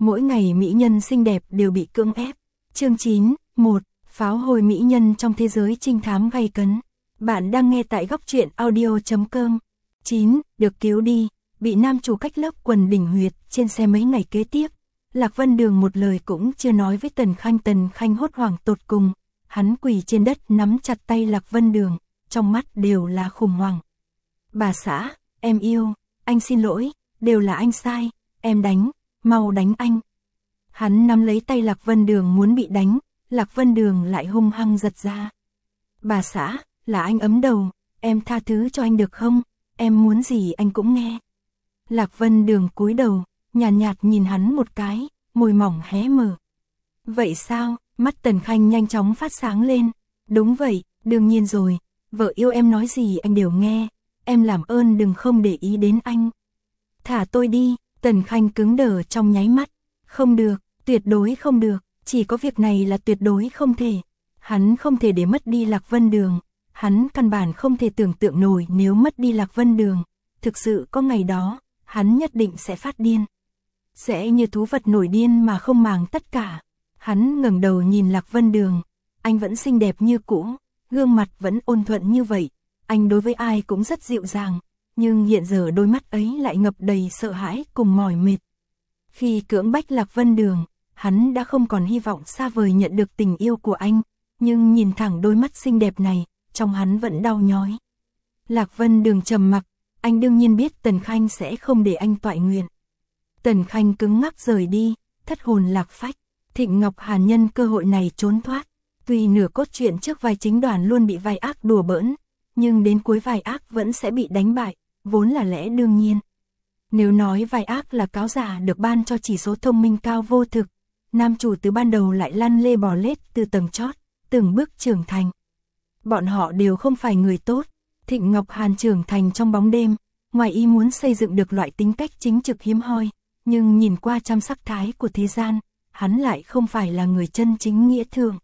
Mỗi ngày mỹ nhân xinh đẹp đều bị cưỡng ép. Chương 9, 1. Pháo hồi mỹ nhân trong thế giới trinh thám gay cấn. Bạn đang nghe tại góc truyện audio.com. 9. Được cứu đi. Bị nam chủ cách lớp quần đỉnh huyệt trên xe mấy ngày kế tiếp. Lạc Vân Đường một lời cũng chưa nói với Tần Khanh hốt hoảng tột cùng. Hắn quỳ trên đất nắm chặt tay Lạc Vân Đường, trong mắt đều là khủng hoảng. Bà xã, em yêu, anh xin lỗi, đều là anh sai, em đánh, mau đánh anh. Hắn nắm lấy tay Lạc Vân Đường muốn bị đánh, Lạc Vân Đường lại hung hăng giật ra. Bà xã, là anh ấm đầu, em tha thứ cho anh được không, em muốn gì anh cũng nghe. Lạc Vân Đường cúi đầu, nhàn nhạt nhìn hắn một cái, môi mỏng hé mở. Vậy sao, mắt Tần Khanh nhanh chóng phát sáng lên. Đúng vậy, đương nhiên rồi, vợ yêu em nói gì anh đều nghe, em làm ơn đừng không để ý đến anh. Thả tôi đi, Tần Khanh cứng đờ trong nháy mắt. Không được, tuyệt đối không được, chỉ có việc này là tuyệt đối không thể. Hắn không thể để mất đi Lạc Vân Đường, hắn căn bản không thể tưởng tượng nổi nếu mất đi Lạc Vân Đường. Thực sự có ngày đó, hắn nhất định sẽ phát điên. Sẽ như thú vật nổi điên mà không màng tất cả. Hắn ngẩng đầu nhìn Lạc Vân Đường, anh vẫn xinh đẹp như cũ, gương mặt vẫn ôn thuận như vậy, anh đối với ai cũng rất dịu dàng, nhưng hiện giờ đôi mắt ấy lại ngập đầy sợ hãi cùng mỏi mệt. Khi cưỡng bách Lạc Vân Đường, hắn đã không còn hy vọng xa vời nhận được tình yêu của anh, nhưng nhìn thẳng đôi mắt xinh đẹp này, trong hắn vẫn đau nhói. Lạc Vân Đường trầm mặc, anh đương nhiên biết Tần Khanh sẽ không để anh toại nguyện. Tần Khanh cứng ngắc rời đi, thất hồn lạc phách. Thịnh Ngọc Hàn nhân cơ hội này trốn thoát. Tuy nửa cốt truyện trước vai chính đoàn luôn bị vai ác đùa bỡn, nhưng đến cuối vai ác vẫn sẽ bị đánh bại, vốn là lẽ đương nhiên. Nếu nói vai ác là cáo giả được ban cho chỉ số thông minh cao vô thực, nam chủ từ ban đầu lại lăn lê bò lết từ tầng chót, từng bước trưởng thành. Bọn họ đều không phải người tốt. Thịnh Ngọc Hàn trưởng thành trong bóng đêm, ngoài ý muốn xây dựng được loại tính cách chính trực hiếm hoi, nhưng nhìn qua trăm sắc thái của thế gian, hắn lại không phải là người chân chính nghĩa thương.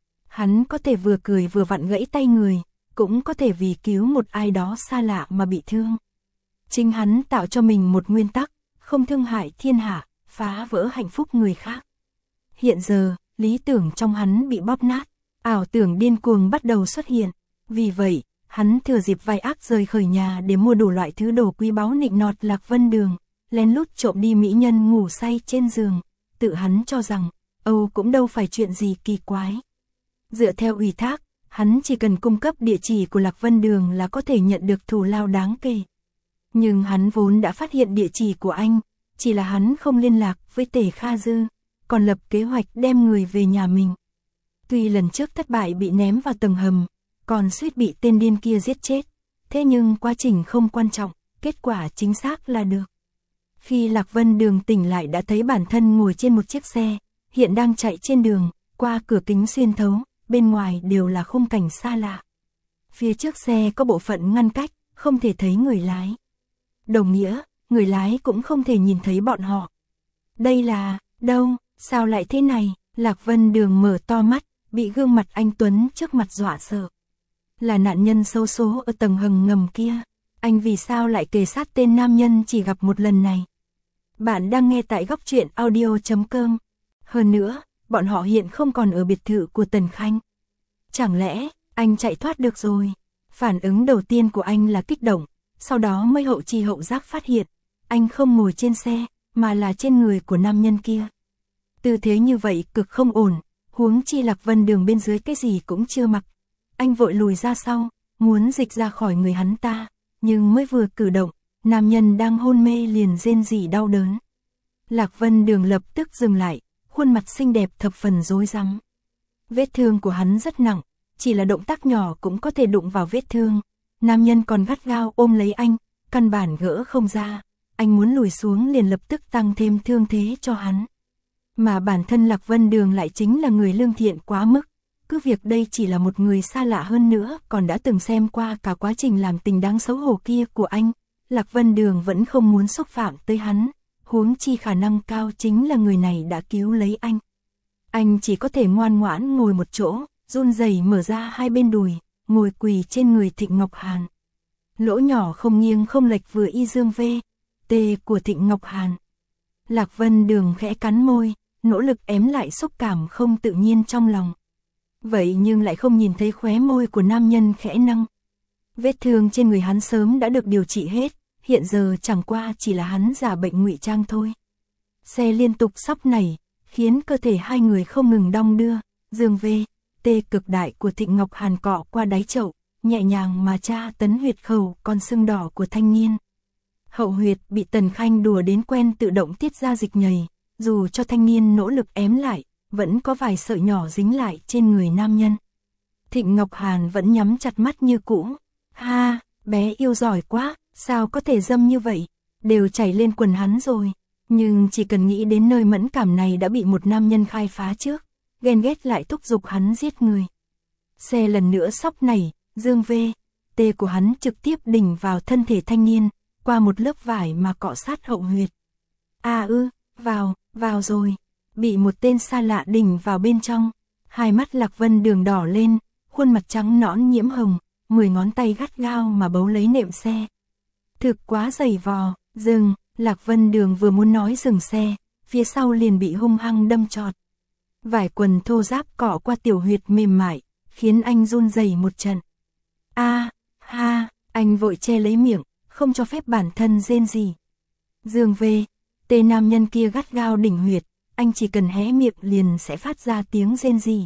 Hắn có thể vừa cười vừa vặn gãy tay người, cũng có thể vì cứu một ai đó xa lạ mà bị thương. Chính hắn tạo cho mình một nguyên tắc, không thương hại thiên hạ, phá vỡ hạnh phúc người khác. Hiện giờ, lý tưởng trong hắn bị bóp nát, ảo tưởng điên cuồng bắt đầu xuất hiện. Vì vậy, hắn thừa dịp vai ác rời khỏi nhà để mua đủ loại thứ đồ quý báu nịnh nọt Lạc Vân Đường, lén lút trộm đi mỹ nhân ngủ say trên giường. Tự hắn cho rằng, Âu cũng đâu phải chuyện gì kỳ quái. Dựa theo ủy thác, hắn chỉ cần cung cấp địa chỉ của Lạc Vân Đường là có thể nhận được thù lao đáng kể. Nhưng hắn vốn đã phát hiện địa chỉ của anh, chỉ là hắn không liên lạc với Tề Kha Dư, còn lập kế hoạch đem người về nhà mình. Tuy lần trước thất bại bị ném vào tầng hầm, còn suýt bị tên điên kia giết chết, thế nhưng quá trình không quan trọng, kết quả chính xác là được. Khi Lạc Vân Đường tỉnh lại đã thấy bản thân ngồi trên một chiếc xe, hiện đang chạy trên đường, qua cửa kính xuyên thấu, bên ngoài đều là khung cảnh xa lạ. Phía trước xe có bộ phận ngăn cách, không thể thấy người lái. Đồng nghĩa, người lái cũng không thể nhìn thấy bọn họ. Đây là, đâu, sao lại thế này? Lạc Vân Đường mở to mắt, bị gương mặt anh Tuấn trước mặt dọa sợ. Là nạn nhân xấu số ở tầng hầm ngầm kia. Anh vì sao lại kề sát tên nam nhân chỉ gặp một lần này? Bạn đang nghe tại góc truyện audio.com. Hơn nữa, bọn họ hiện không còn ở biệt thự của Tần Khanh. Chẳng lẽ, anh chạy thoát được rồi? Phản ứng đầu tiên của anh là kích động, sau đó mới hậu chi hậu giác phát hiện, anh không ngồi trên xe, mà là trên người của nam nhân kia. Tư thế như vậy cực không ổn, huống chi Lạc Vân Đường bên dưới cái gì cũng chưa mặc. Anh vội lùi ra sau, muốn dịch ra khỏi người hắn ta, nhưng mới vừa cử động, nam nhân đang hôn mê liền rên rỉ đau đớn. Lạc Vân Đường lập tức dừng lại, khuôn mặt xinh đẹp thập phần rối rắm. Vết thương của hắn rất nặng, chỉ là động tác nhỏ cũng có thể đụng vào vết thương. Nam nhân còn gắt gao ôm lấy anh, căn bản gỡ không ra. Anh muốn lùi xuống liền lập tức tăng thêm thương thế cho hắn. Mà bản thân Lạc Vân Đường lại chính là người lương thiện quá mức. Cứ việc đây chỉ là một người xa lạ hơn nữa còn đã từng xem qua cả quá trình làm tình đáng xấu hổ kia của anh. Lạc Vân Đường vẫn không muốn xúc phạm tới hắn, huống chi khả năng cao chính là người này đã cứu lấy anh. Anh chỉ có thể ngoan ngoãn ngồi một chỗ, run rẩy mở ra hai bên đùi, ngồi quỳ trên người Thịnh Ngọc Hàn. Lỗ nhỏ không nghiêng không lệch vừa y dương v, t của Thịnh Ngọc Hàn. Lạc Vân Đường khẽ cắn môi, nỗ lực ém lại xúc cảm không tự nhiên trong lòng. Vậy nhưng lại không nhìn thấy khóe môi của nam nhân khẽ nâng. Vết thương trên người hắn sớm đã được điều trị hết, hiện giờ chẳng qua chỉ là hắn giả bệnh ngụy trang thôi. Xe liên tục sóc nảy, khiến cơ thể hai người không ngừng đong đưa. Dương V.T cực đại của Thịnh Ngọc Hàn cọ qua đáy chậu, nhẹ nhàng mà tra tấn huyệt khẩu còn sưng đỏ của thanh niên. Hậu huyệt bị Tần Khanh đùa đến quen tự động tiết ra dịch nhầy, dù cho thanh niên nỗ lực ém lại, vẫn có vài sợi nhỏ dính lại trên người nam nhân. Thịnh Ngọc Hàn vẫn nhắm chặt mắt như cũ. Ha, bé yêu giỏi quá, sao có thể dâm như vậy, đều chảy lên quần hắn rồi. Nhưng chỉ cần nghĩ đến nơi mẫn cảm này đã bị một nam nhân khai phá trước, ghen ghét lại thúc giục hắn giết người. Xe lần nữa sóc nảy, Dương V.T của hắn trực tiếp đỉnh vào thân thể thanh niên, qua một lớp vải mà cọ sát hậu huyệt. Vào rồi, bị một tên xa lạ đỉnh vào bên trong. Hai mắt Lạc Vân Đường đỏ lên, khuôn mặt trắng nõn nhiễm hồng, 10 ngón tay gắt gao mà bấu lấy nệm xe. Thực quá dày vò, dừng, Lạc Vân Đường vừa muốn nói dừng xe, phía sau liền bị hung hăng đâm trọt. Vải quần thô ráp cọ qua tiểu huyệt mềm mại, khiến anh run rẩy một trận. Anh vội che lấy miệng, không cho phép bản thân rên gì. Dương V.T nam nhân kia gắt gao đỉnh huyệt, anh chỉ cần hé miệng liền sẽ phát ra tiếng rên gì.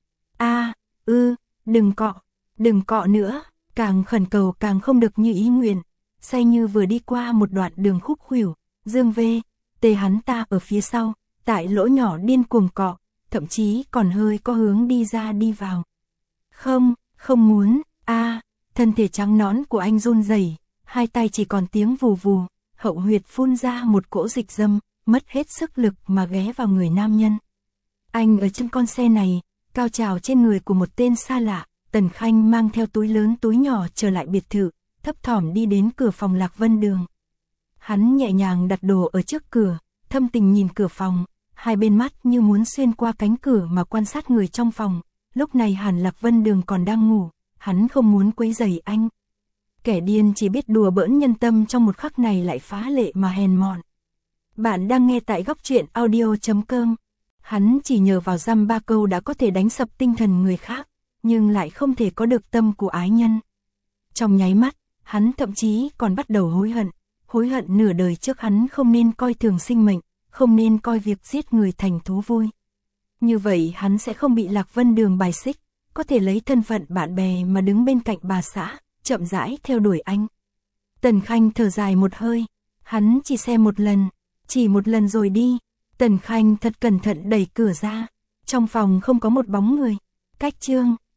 Đừng cọ nữa, càng khẩn cầu càng không được như ý nguyện. Say như vừa đi qua một đoạn đường khúc khuỷu, Dương V.T hắn ta ở phía sau, tại lỗ nhỏ điên cuồng cọ, thậm chí còn hơi có hướng đi ra đi vào. Không muốn, thân thể trắng nõn của anh run rẩy, hai tay chỉ còn tiếng vù vù, hậu huyệt phun ra một cỗ dịch dâm, mất hết sức lực mà ghé vào người nam nhân. Anh ở trên con xe này, cao trào trên người của một tên xa lạ. Tần Khanh mang theo túi lớn túi nhỏ trở lại biệt thự, thấp thỏm đi đến cửa phòng Lạc Vân Đường. Hắn nhẹ nhàng đặt đồ ở trước cửa, thâm tình nhìn cửa phòng, hai bên mắt như muốn xuyên qua cánh cửa mà quan sát người trong phòng. Lúc này Hàn Lạc Vân Đường còn đang ngủ, hắn không muốn quấy rầy anh. Kẻ điên chỉ biết đùa bỡn nhân tâm trong một khắc này lại phá lệ mà hèn mọn. Bạn đang nghe tại góc truyện audio.com. Hắn chỉ nhờ vào dăm ba câu đã có thể đánh sập tinh thần người khác, nhưng lại không thể có được tâm của ái nhân. Trong nháy mắt, hắn thậm chí còn bắt đầu hối hận nửa đời trước hắn không nên coi thường sinh mệnh, không nên coi việc giết người thành thú vui. Như vậy hắn sẽ không bị Lạc Vân Đường bài xích, có thể lấy thân phận bạn bè mà đứng bên cạnh bà xã, chậm rãi theo đuổi anh. Tần Khanh thở dài một hơi, hắn chỉ xem một lần rồi đi. Tần Khanh thật cẩn thận đẩy cửa ra, trong phòng không có một bóng người. Cách chương